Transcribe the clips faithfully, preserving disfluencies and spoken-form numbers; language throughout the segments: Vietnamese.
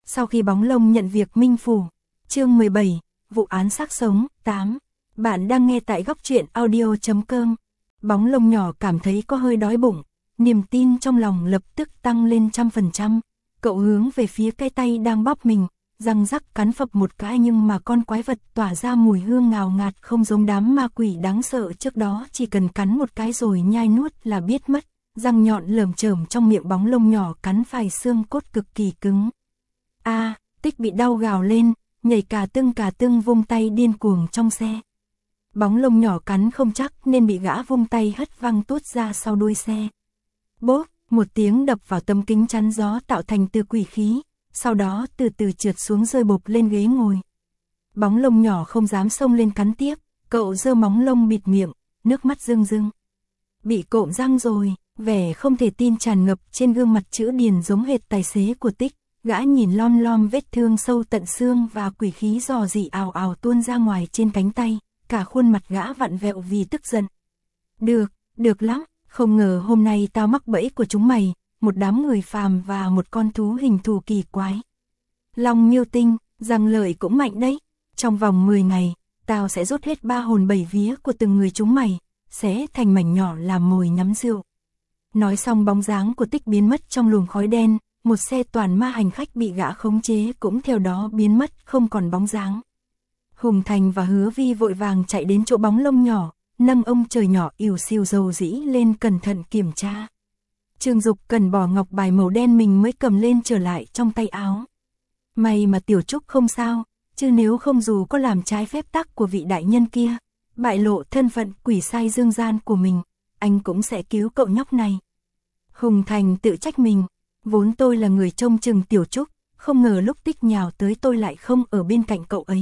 Sau khi bóng lông nhận việc minh phủ. Chương mười bảy, vụ án xác sống. tám. Bạn đang nghe tại góc truyện audio chấm com. Bóng lông nhỏ cảm thấy có hơi đói bụng, niềm tin trong lòng lập tức tăng lên trăm phần trăm. Cậu hướng về phía cái tay đang bóp mình, răng rắc cắn phập một cái, nhưng mà con quái vật tỏa ra mùi hương ngào ngạt không giống đám ma quỷ đáng sợ trước đó, chỉ cần cắn một cái rồi nhai nuốt là biết mất. Răng nhọn lởm chởm trong miệng bóng lông nhỏ cắn phải xương cốt cực kỳ cứng. A, à, Tích bị đau gào lên, nhảy cả tưng cả tưng vung tay điên cuồng trong xe. Bóng lông nhỏ cắn không chắc nên bị gã vung tay hất văng tuốt ra sau đuôi xe. Bốp, một tiếng đập vào tấm kính chắn gió tạo thành từ quỷ khí, sau đó từ từ trượt xuống rơi bộp lên ghế ngồi. Bóng lông nhỏ không dám xông lên cắn tiếp, cậu giơ móng lông bịt miệng, nước mắt rưng rưng. Bị cộm răng rồi, vẻ không thể tin tràn ngập trên gương mặt chữ điền giống hệt tài xế của Tích. Gã nhìn lom lom vết thương sâu tận xương và quỷ khí rò rỉ ào ào tuôn ra ngoài trên cánh tay, cả khuôn mặt gã vặn vẹo vì tức giận. Được, được lắm, không ngờ hôm nay tao mắc bẫy của chúng mày, một đám người phàm và một con thú hình thù kỳ quái. Long Miêu Tinh, răng lợi cũng mạnh đấy, trong vòng mười ngày, tao sẽ rút hết ba hồn bảy vía của từng người chúng mày, xé thành mảnh nhỏ làm mồi nhắm rượu. Nói xong bóng dáng của Tích biến mất trong luồng khói đen. Một xe toàn ma hành khách bị gã khống chế cũng theo đó biến mất không còn bóng dáng. Hùng Thành và Hứa Vi vội vàng chạy đến chỗ bóng lông nhỏ, nâng ông trời nhỏ ỉu xìu dầu dĩ lên cẩn thận kiểm tra. Trương Dục cần bỏ ngọc bài màu đen mình mới cầm lên trở lại trong tay áo. May mà Tiểu Trúc không sao, chứ nếu không dù có làm trái phép tắc của vị đại nhân kia, bại lộ thân phận quỷ sai dương gian của mình, anh cũng sẽ cứu cậu nhóc này. Hùng Thành tự trách mình. Vốn tôi là người trông chừng Tiểu Trúc, không ngờ lúc Tích nhào tới tôi lại không ở bên cạnh cậu ấy.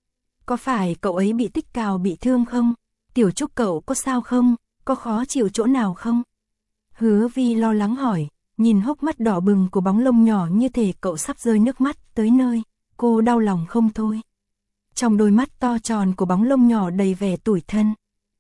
Có phải cậu ấy bị Tích cào bị thương không? Tiểu Trúc cậu có sao không? Có khó chịu chỗ nào không? Hứa Vi lo lắng hỏi, nhìn hốc mắt đỏ bừng của bóng lông nhỏ như thể cậu sắp rơi nước mắt tới nơi, cô đau lòng không thôi. Trong đôi mắt to tròn của bóng lông nhỏ đầy vẻ tủi thân.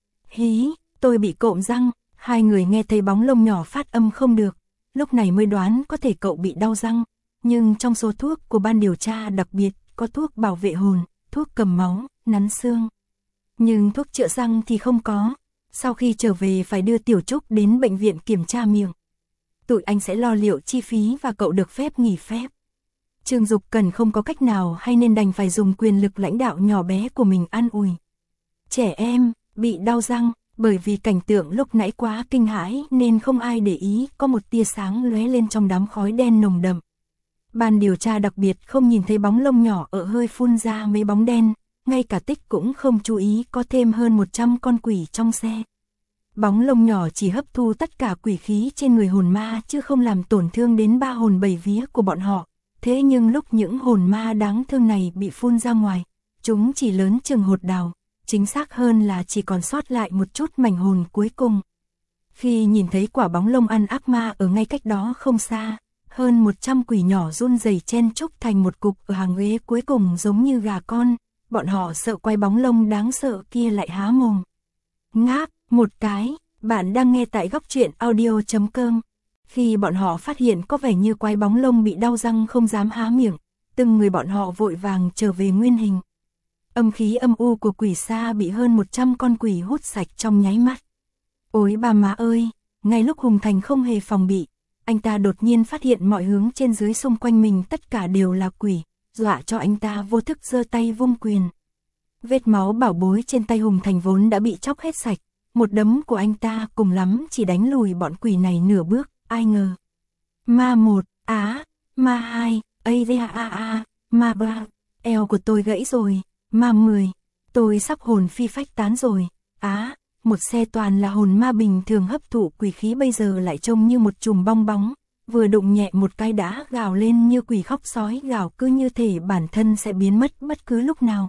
Hí, tôi bị cộm răng, hai người nghe thấy bóng lông nhỏ phát âm không được. Lúc này mới đoán có thể cậu bị đau răng, nhưng trong số thuốc của ban điều tra đặc biệt có thuốc bảo vệ hồn, thuốc cầm máu, nắn xương. Nhưng thuốc chữa răng thì không có, sau khi trở về phải đưa Tiểu Trúc đến bệnh viện kiểm tra miệng. Tụi anh sẽ lo liệu chi phí và cậu được phép nghỉ phép. Trương Dục Cần không có cách nào hay nên đành phải dùng quyền lực lãnh đạo nhỏ bé của mình an ủi. Trẻ em, bị đau răng. Bởi vì cảnh tượng lúc nãy quá kinh hãi nên không ai để ý có một tia sáng lóe lên trong đám khói đen nồng đậm. Ban điều tra đặc biệt không nhìn thấy bóng lông nhỏ ở hơi phun ra mấy bóng đen, ngay cả Tích cũng không chú ý có thêm hơn một trăm con quỷ trong xe. Bóng lông nhỏ chỉ hấp thu tất cả quỷ khí trên người hồn ma chứ không làm tổn thương đến ba hồn bảy vía của bọn họ. Thế nhưng lúc những hồn ma đáng thương này bị phun ra ngoài, chúng chỉ lớn chừng hột đào. Chính xác hơn là chỉ còn sót lại một chút mảnh hồn cuối cùng. Khi nhìn thấy quả bóng lông ăn ác ma ở ngay cách đó không xa, hơn một trăm quỷ nhỏ run rẩy chen chúc thành một cục ở hàng ghế cuối cùng giống như gà con, bọn họ sợ quay bóng lông đáng sợ kia lại há mồm. Ngáp, một cái, bạn đang nghe tại góc truyện audio chấm com. Khi bọn họ phát hiện có vẻ như quái bóng lông bị đau răng không dám há miệng, từng người bọn họ vội vàng trở về nguyên hình. Âm khí âm u của quỷ xa bị hơn một trăm con quỷ hút sạch trong nháy mắt. Ôi bà má ơi, ngay lúc Hùng Thành không hề phòng bị, anh ta đột nhiên phát hiện mọi hướng trên dưới xung quanh mình tất cả đều là quỷ, dọa cho anh ta vô thức giơ tay vung quyền. Vết máu bảo bối trên tay Hùng Thành vốn đã bị chóc hết sạch, một đấm của anh ta cùng lắm chỉ đánh lùi bọn quỷ này nửa bước, ai ngờ. Ma một, á, ma hai, ây a a a, ma ba, eo của tôi gãy rồi. Ma mười, tôi sắp hồn phi phách tán rồi. Á, à, một xe toàn là hồn ma bình thường hấp thụ quỷ khí bây giờ lại trông như một chùm bong bóng, vừa đụng nhẹ một cái đã gào lên như quỷ khóc sói gào, cứ như thể bản thân sẽ biến mất bất cứ lúc nào.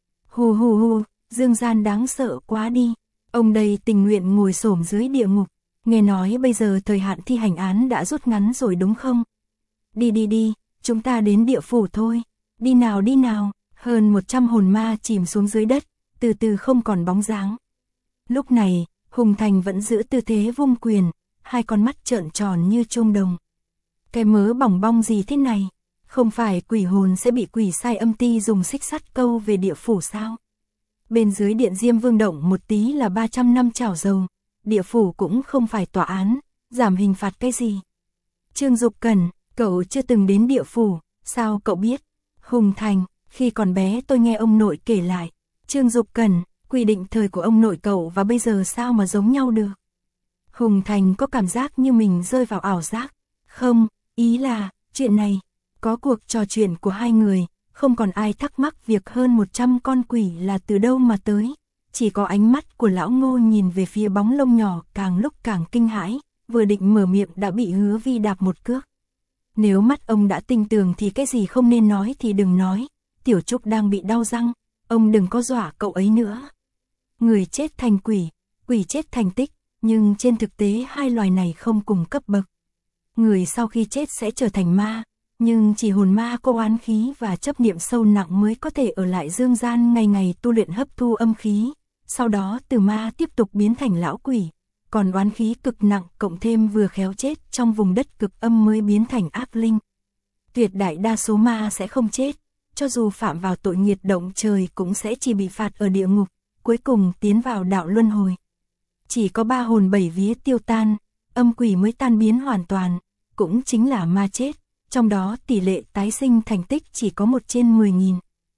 Hù hù hù, dương gian đáng sợ quá đi. Ông đây tình nguyện ngồi xổm dưới địa ngục. Nghe nói bây giờ thời hạn thi hành án đã rút ngắn rồi đúng không? Đi đi đi, chúng ta đến địa phủ thôi. Đi nào đi nào. Hơn một trăm hồn ma chìm xuống dưới đất, từ từ không còn bóng dáng. Lúc này, Hùng Thành vẫn giữ tư thế vung quyền, hai con mắt trợn tròn như chuông đồng. Cái mớ bỏng bong gì thế này? Không phải quỷ hồn sẽ bị quỷ sai âm ti dùng xích sắt câu về địa phủ sao? Bên dưới điện Diêm Vương động một tí là ba trăm năm chảo dầu, địa phủ cũng không phải tòa án, giảm hình phạt cái gì. Trương Dục Cẩn, cậu chưa từng đến địa phủ, sao cậu biết? Hùng Thành, khi còn bé tôi nghe ông nội kể lại. Trương Dục Cẩn, quy định thời của ông nội cậu và bây giờ sao mà giống nhau được? Hùng Thành có cảm giác như mình rơi vào ảo giác. Không, ý là, chuyện này, có cuộc trò chuyện của hai người, không còn ai thắc mắc việc hơn một trăm con quỷ là từ đâu mà tới. Chỉ có ánh mắt của lão Ngô nhìn về phía bóng lông nhỏ càng lúc càng kinh hãi, vừa định mở miệng đã bị Hứa Vi đạp một cước. Nếu mắt ông đã tinh tường thì cái gì không nên nói thì đừng nói, Tiểu Trúc đang bị đau răng, ông đừng có dọa cậu ấy nữa. Người chết thành quỷ, quỷ chết thành tích, nhưng trên thực tế hai loài này không cùng cấp bậc. Người sau khi chết sẽ trở thành ma, nhưng chỉ hồn ma có oán khí và chấp niệm sâu nặng mới có thể ở lại dương gian ngày ngày tu luyện hấp thu âm khí, sau đó từ ma tiếp tục biến thành lão quỷ. Còn oán khí cực nặng cộng thêm vừa khéo chết trong vùng đất cực âm mới biến thành ác linh. Tuyệt đại đa số ma sẽ không chết, cho dù phạm vào tội nghiệt động trời cũng sẽ chỉ bị phạt ở địa ngục, cuối cùng tiến vào đạo luân hồi. Chỉ có ba hồn bảy vía tiêu tan, âm quỷ mới tan biến hoàn toàn, cũng chính là ma chết, trong đó tỷ lệ tái sinh thành tích chỉ có một trên mười nghìn.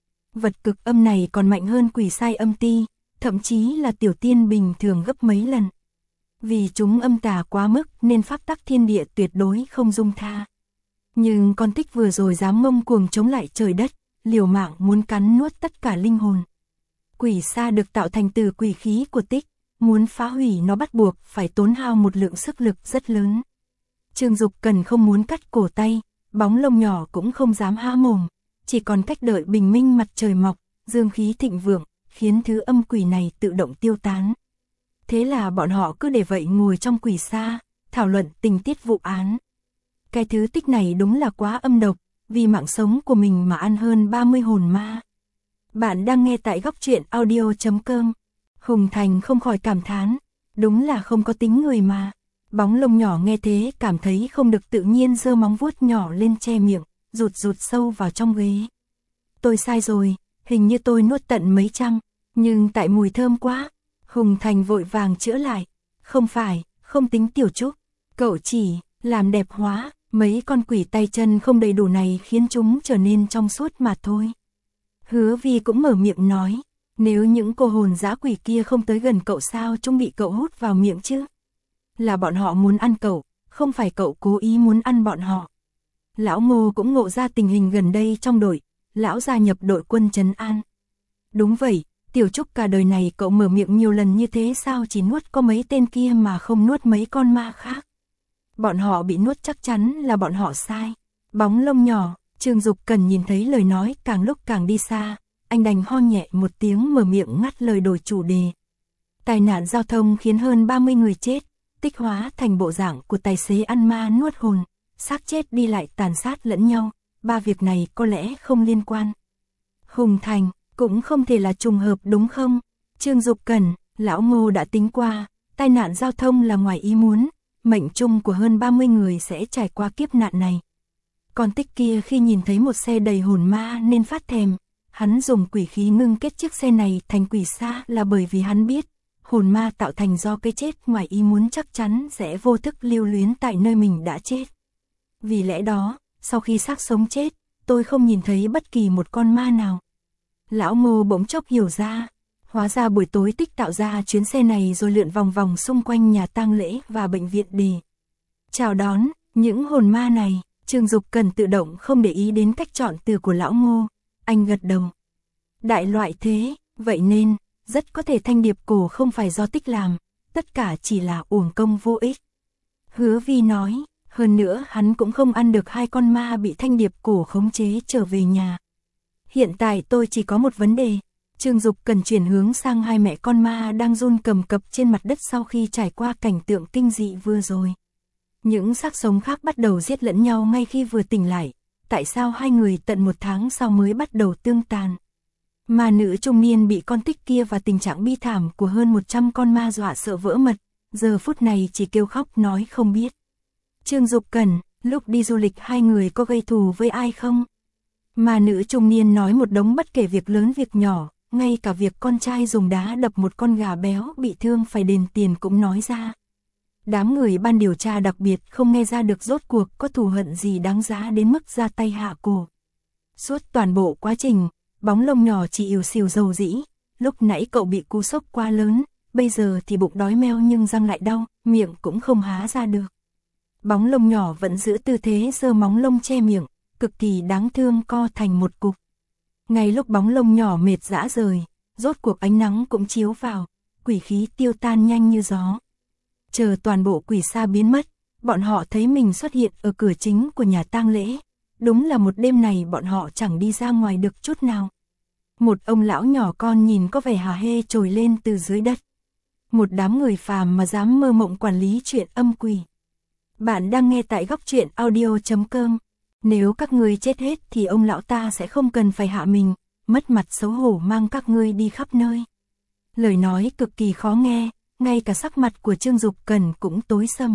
Vật cực âm này còn mạnh hơn quỷ sai âm ti, thậm chí là tiểu tiên bình thường gấp mấy lần. Vì chúng âm tà quá mức nên pháp tắc thiên địa tuyệt đối không dung tha. Nhưng con Tích vừa rồi dám ngông cuồng chống lại trời đất, liều mạng muốn cắn nuốt tất cả linh hồn. Quỷ sa được tạo thành từ quỷ khí của Tích, muốn phá hủy nó bắt buộc phải tốn hao một lượng sức lực rất lớn. Trương Dục Cẩn không muốn cắt cổ tay, bóng lông nhỏ cũng không dám há mồm, chỉ còn cách đợi bình minh mặt trời mọc, dương khí thịnh vượng, khiến thứ âm quỷ này tự động tiêu tán. Thế là bọn họ cứ để vậy ngồi trong quỷ sa, thảo luận tình tiết vụ án. Cái thứ Tích này đúng là quá âm độc, vì mạng sống của mình mà ăn hơn ba mươi hồn ma. Bạn đang nghe tại góc truyện audio chấm com. Hùng Thành không khỏi cảm thán, đúng là không có tính người mà. Bóng lông nhỏ nghe thế cảm thấy không được tự nhiên giơ móng vuốt nhỏ lên che miệng, rụt rụt sâu vào trong ghế. Tôi sai rồi, hình như tôi nuốt tận mấy trăm, nhưng tại mùi thơm quá. Hùng Thành vội vàng chữa lại, không phải, không tính Tiểu Trúc, cậu chỉ làm đẹp hóa, mấy con quỷ tay chân không đầy đủ này khiến chúng trở nên trong suốt mà thôi. Hứa Vi cũng mở miệng nói, nếu những cô hồn dã quỷ kia không tới gần cậu sao chúng bị cậu hút vào miệng chứ? Là bọn họ muốn ăn cậu, không phải cậu cố ý muốn ăn bọn họ. Lão Ngô cũng ngộ ra tình hình gần đây trong đội, lão gia nhập đội quân trấn an. Đúng vậy, Tiểu Trúc cả đời này cậu mở miệng nhiều lần như thế sao chỉ nuốt có mấy tên kia mà không nuốt mấy con ma khác. Bọn họ bị nuốt chắc chắn là bọn họ sai. Bóng lông nhỏ, Trương Dục Cẩn nhìn thấy lời nói càng lúc càng đi xa, anh đành ho nhẹ một tiếng mở miệng ngắt lời đổi chủ đề. Tai nạn giao thông khiến hơn ba mươi người chết, Tích hóa thành bộ dạng của tài xế ăn ma nuốt hồn, xác chết đi lại tàn sát lẫn nhau, ba việc này có lẽ không liên quan. Hùng Thành, cũng không thể là trùng hợp đúng không? Trương Dục Cẩn, lão Ngô đã tính qua, tai nạn giao thông là ngoài ý muốn, mệnh chung của hơn ba mươi người sẽ trải qua kiếp nạn này. Còn Tích kia khi nhìn thấy một xe đầy hồn ma nên phát thèm, hắn dùng quỷ khí ngưng kết chiếc xe này thành quỷ sa là bởi vì hắn biết, hồn ma tạo thành do cái chết ngoài ý muốn chắc chắn sẽ vô thức lưu luyến tại nơi mình đã chết. Vì lẽ đó, sau khi xác sống chết, tôi không nhìn thấy bất kỳ một con ma nào. Lão Ngô bỗng chốc hiểu ra, hóa ra buổi tối Tích tạo ra chuyến xe này rồi lượn vòng vòng xung quanh nhà tang lễ và bệnh viện để chào đón những hồn ma này. Trương Dục Cẩn tự động không để ý đến cách chọn từ của lão Ngô, anh gật đầu. Đại loại thế, vậy nên, rất có thể thanh điệp cổ không phải do Tích làm, tất cả chỉ là uổng công vô ích. Hứa Vi nói, hơn nữa hắn cũng không ăn được hai con ma bị thanh điệp cổ khống chế trở về nhà. Hiện tại tôi chỉ có một vấn đề. Trương Dục Cẩn chuyển hướng sang hai mẹ con ma đang run cầm cập trên mặt đất sau khi trải qua cảnh tượng kinh dị vừa rồi. Những xác sống khác bắt đầu giết lẫn nhau ngay khi vừa tỉnh lại. Tại sao hai người tận một tháng sau mới bắt đầu tương tàn? Ma nữ trung niên bị con Tích kia và tình trạng bi thảm của hơn một trăm con ma dọa sợ vỡ mật, giờ phút này chỉ kêu khóc nói không biết. Trương Dục Cẩn, lúc đi du lịch hai người có gây thù với ai không? Mà nữ trung niên nói một đống bất kể việc lớn việc nhỏ, ngay cả việc con trai dùng đá đập một con gà béo bị thương phải đền tiền cũng nói ra. Đám người ban điều tra đặc biệt không nghe ra được rốt cuộc có thù hận gì đáng giá đến mức ra tay hạ cổ. Suốt toàn bộ quá trình, Bóng Lông nhỏ chỉ ỉu xìu dầu dĩ, lúc nãy cậu bị cú sốc quá lớn, bây giờ thì bụng đói meo nhưng răng lại đau, miệng cũng không há ra được. Bóng Lông nhỏ vẫn giữ tư thế giơ móng lông che miệng, cực kỳ đáng thương co thành một cục. Ngay lúc Bóng Lông nhỏ mệt rã rời, rốt cuộc ánh nắng cũng chiếu vào, quỷ khí tiêu tan nhanh như gió. Chờ toàn bộ quỷ xa biến mất, bọn họ thấy mình xuất hiện ở cửa chính của nhà tang lễ. Đúng là một đêm này bọn họ chẳng đi ra ngoài được chút nào. Một ông lão nhỏ con nhìn có vẻ hả hê trồi lên từ dưới đất. Một đám người phàm mà dám mơ mộng quản lý chuyện âm quỷ. Bạn đang nghe tại góc truyện audio chấm com. Nếu các ngươi chết hết thì ông lão ta sẽ không cần phải hạ mình, mất mặt xấu hổ mang các ngươi đi khắp nơi. Lời nói cực kỳ khó nghe, ngay cả sắc mặt của Trương Dục Cần cũng tối sầm.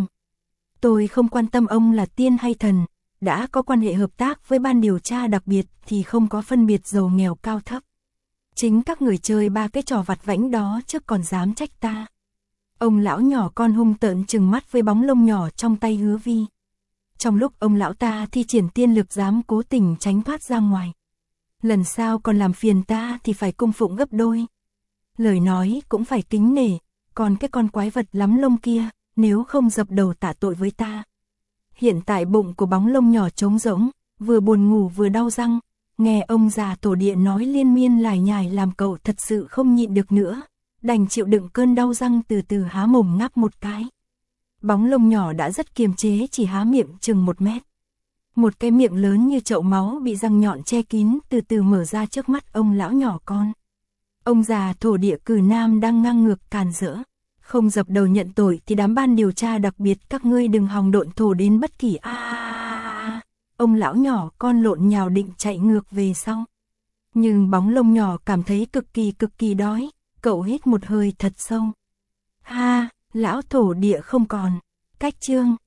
Tôi không quan tâm ông là tiên hay thần, đã có quan hệ hợp tác với ban điều tra đặc biệt thì không có phân biệt giàu nghèo cao thấp. Chính các người chơi ba cái trò vặt vãnh đó chứ còn dám trách ta. Ông lão nhỏ con hung tợn trừng mắt với Bóng Lông nhỏ trong tay Hứa Vi. Trong lúc ông lão ta thi triển tiên lực dám cố tình tránh thoát ra ngoài. Lần sau còn làm phiền ta thì phải cung phụng gấp đôi. Lời nói cũng phải kính nể, còn cái con quái vật lắm lông kia, nếu không dập đầu tạ tội với ta. Hiện tại bụng của Bóng Lông nhỏ trống rỗng, vừa buồn ngủ vừa đau răng, nghe ông già tổ địa nói liên miên lải nhải làm cậu thật sự không nhịn được nữa, đành chịu đựng cơn đau răng từ từ há mồm ngáp một cái. Bóng Lông nhỏ đã rất kiềm chế chỉ há miệng chừng một mét. Một cái miệng lớn như chậu máu bị răng nhọn che kín từ từ mở ra trước mắt ông lão nhỏ con. Ông già thổ địa cử nam đang ngang ngược càn rỡ. Không dập đầu nhận tội thì đám ban điều tra đặc biệt các ngươi đừng hòng độn thổ đến bất kỳ a à, à, à. Ông lão nhỏ con lộn nhào định chạy ngược về sau. Nhưng Bóng Lông nhỏ cảm thấy cực kỳ cực kỳ đói, cậu hít một hơi thật sâu. Ha, lão thổ địa không còn. Cách chương